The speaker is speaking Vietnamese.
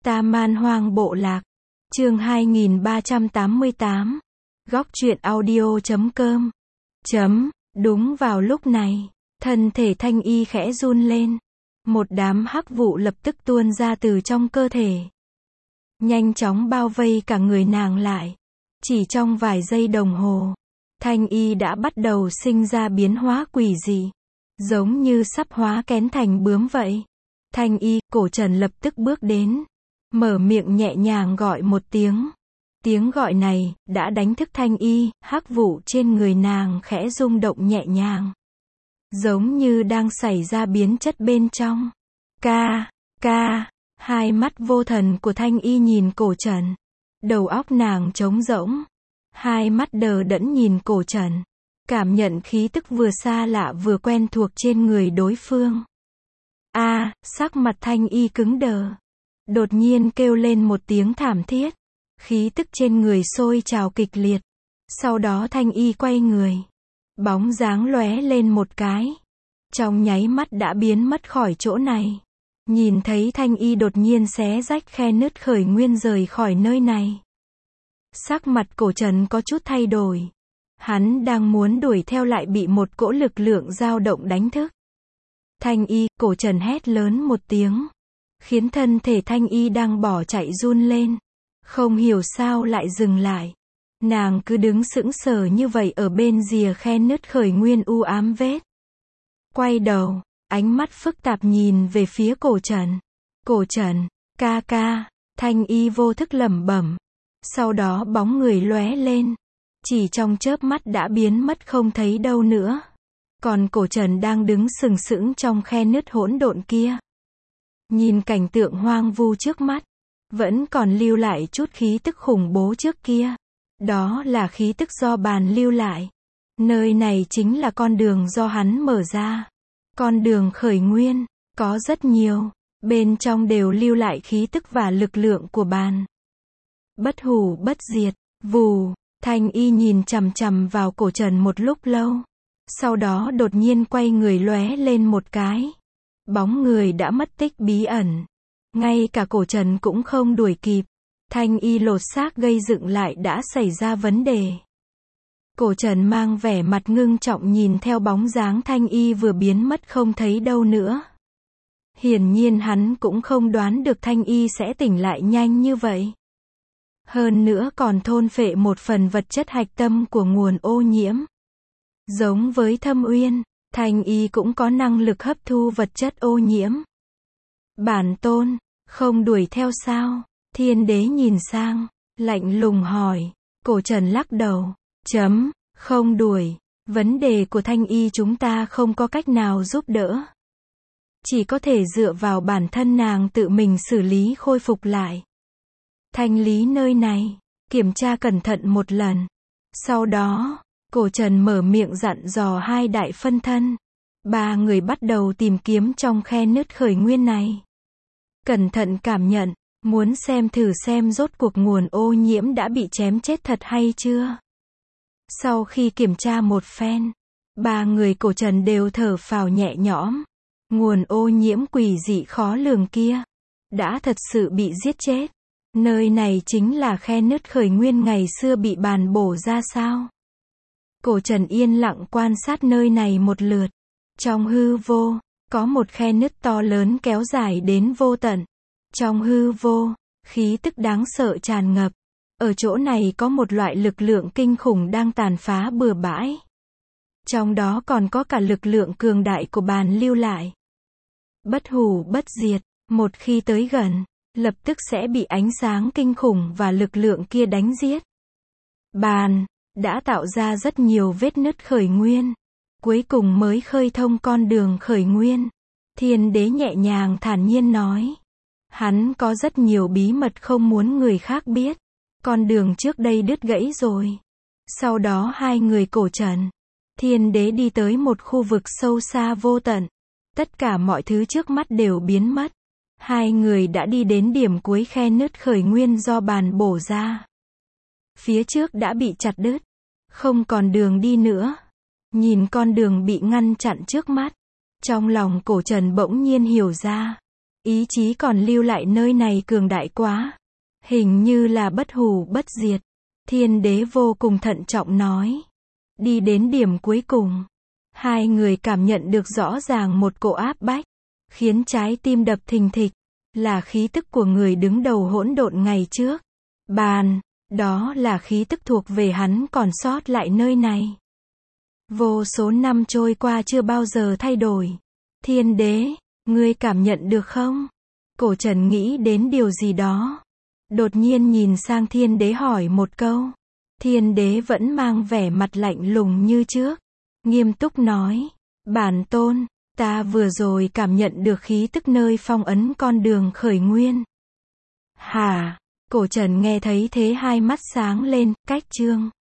Ta Man Hoang Bộ Lạc. Chương 2388. Góc truyện audio.com. Đúng vào lúc này, thân thể Thanh Y khẽ run lên. Một đám hắc vụ lập tức tuôn ra từ trong cơ thể, nhanh chóng bao vây cả người nàng lại. Chỉ trong vài giây đồng hồ, Thanh Y đã bắt đầu sinh ra biến hóa quỷ dị, giống như sắp hóa kén thành bướm vậy. Thanh Y, Cổ Trần lập tức bước đến, mở miệng nhẹ nhàng gọi một tiếng. Tiếng gọi này đã đánh thức Thanh Y, hắc vụ trên người nàng khẽ rung động nhẹ nhàng, giống như đang xảy ra biến chất bên trong. Ca, hai mắt vô thần của Thanh Y nhìn Cổ Trần. Đầu óc nàng trống rỗng, hai mắt đờ đẫn nhìn Cổ Trần, cảm nhận khí tức vừa xa lạ vừa quen thuộc trên người đối phương. Sắc mặt Thanh Y cứng đờ, đột nhiên kêu lên một tiếng thảm thiết, khí tức trên người sôi trào kịch liệt. Sau đó Thanh Y quay người, bóng dáng lóe lên một cái, trong nháy mắt đã biến mất khỏi chỗ này. Nhìn thấy Thanh Y đột nhiên xé rách khe nứt khởi nguyên rời khỏi nơi này, sắc mặt Cổ Trần có chút thay đổi. Hắn đang muốn đuổi theo lại bị một cỗ lực lượng dao động đánh thức. Thanh Y, Cổ Trần hét lớn một tiếng, khiến thân thể Thanh Y đang bỏ chạy run lên. Không hiểu sao lại dừng lại. Nàng cứ đứng sững sờ như vậy ở bên rìa khe nứt khởi nguyên u ám vết. Quay đầu, ánh mắt phức tạp nhìn về phía Cổ Trần. Cổ Trần, ca, Thanh Y vô thức lẩm bẩm. Sau đó bóng người lóe lên, chỉ trong chớp mắt đã biến mất không thấy đâu nữa. Còn Cổ Trần đang đứng sừng sững trong khe nứt hỗn độn kia, nhìn cảnh tượng hoang vu trước mắt, vẫn còn lưu lại chút khí tức khủng bố trước kia. Đó là khí tức do bàn lưu lại. Nơi này chính là con đường do hắn mở ra. Con đường khởi nguyên, có rất nhiều, bên trong đều lưu lại khí tức và lực lượng của bàn. Bất hủ bất diệt, vù. Thanh Y nhìn chằm chằm vào Cổ Trần một lúc lâu, sau đó đột nhiên quay người lóe lên một cái. Bóng người đã mất tích bí ẩn, ngay cả Cổ Trần cũng không đuổi kịp. Thanh Y lột xác gây dựng lại đã xảy ra vấn đề. Cổ Trần mang vẻ mặt ngưng trọng nhìn theo bóng dáng Thanh Y vừa biến mất không thấy đâu nữa. Hiển nhiên hắn cũng không đoán được Thanh Y sẽ tỉnh lại nhanh như vậy. Hơn nữa còn thôn phệ một phần vật chất hạch tâm của nguồn ô nhiễm. Giống với Thâm Uyên, Thanh Y cũng có năng lực hấp thu vật chất ô nhiễm. Bản tôn, không đuổi theo sao? Thiên Đế nhìn sang, lạnh lùng hỏi. Cổ Trần lắc đầu. Không đuổi. Vấn đề của Thanh Y chúng ta không có cách nào giúp đỡ. Chỉ có thể dựa vào bản thân nàng tự mình xử lý khôi phục lại. Thanh lý nơi này, kiểm tra cẩn thận một lần. Sau đó, Cổ Trần mở miệng dặn dò hai đại phân thân. Ba người bắt đầu tìm kiếm trong khe nứt khởi nguyên này. Cẩn thận cảm nhận, muốn thử xem rốt cuộc nguồn ô nhiễm đã bị chém chết thật hay chưa. Sau khi kiểm tra một phen, ba người Cổ Trần đều thở phào nhẹ nhõm. Nguồn ô nhiễm quỷ dị khó lường kia đã thật sự bị giết chết. Nơi này chính là khe nứt khởi nguyên ngày xưa bị bàn bổ ra sao? Cổ Trần yên lặng quan sát nơi này một lượt. Trong hư vô, có một khe nứt to lớn kéo dài đến vô tận. Trong hư vô, khí tức đáng sợ tràn ngập. Ở chỗ này có một loại lực lượng kinh khủng đang tàn phá bừa bãi. Trong đó còn có cả lực lượng cường đại của bàn lưu lại. Bất hủ bất diệt, một khi tới gần, lập tức sẽ bị ánh sáng kinh khủng và lực lượng kia đánh giết. Bàn đã tạo ra rất nhiều vết nứt khởi nguyên, cuối cùng mới khơi thông con đường khởi nguyên. Thiên Đế nhẹ nhàng thản nhiên nói. Hắn có rất nhiều bí mật không muốn người khác biết. Con đường trước đây đứt gãy rồi. Sau đó hai người Cổ Trần, Thiên Đế đi tới một khu vực sâu xa vô tận. Tất cả mọi thứ trước mắt đều biến mất. Hai người đã đi đến điểm cuối khe nứt khởi nguyên do bàn bổ ra. Phía trước đã bị chặt đứt, không còn đường đi nữa. Nhìn con đường bị ngăn chặn trước mắt, trong lòng Cổ Trần bỗng nhiên hiểu ra. Ý chí còn lưu lại nơi này cường đại quá. Hình như là bất hủ bất diệt. Thiên đế vô cùng thận trọng nói. Đi đến điểm cuối cùng. Hai người cảm nhận được rõ ràng một cỗ áp bách. Khiến trái tim đập thình thịch. Là khí tức của người đứng đầu hỗn độn ngày trước. Bàn. Đó là khí tức thuộc về hắn còn sót lại nơi này. Vô số năm trôi qua chưa bao giờ thay đổi. Thiên đế, ngươi cảm nhận được không? Cổ Trần nghĩ đến điều gì đó. Đột nhiên nhìn sang thiên đế hỏi một câu. Thiên đế vẫn mang vẻ mặt lạnh lùng như trước. Nghiêm túc nói. Bản tôn, ta vừa rồi cảm nhận được khí tức nơi phong ấn con đường khởi nguyên. Hả? Cổ Trần nghe thấy thế hai mắt sáng lên, cách chương.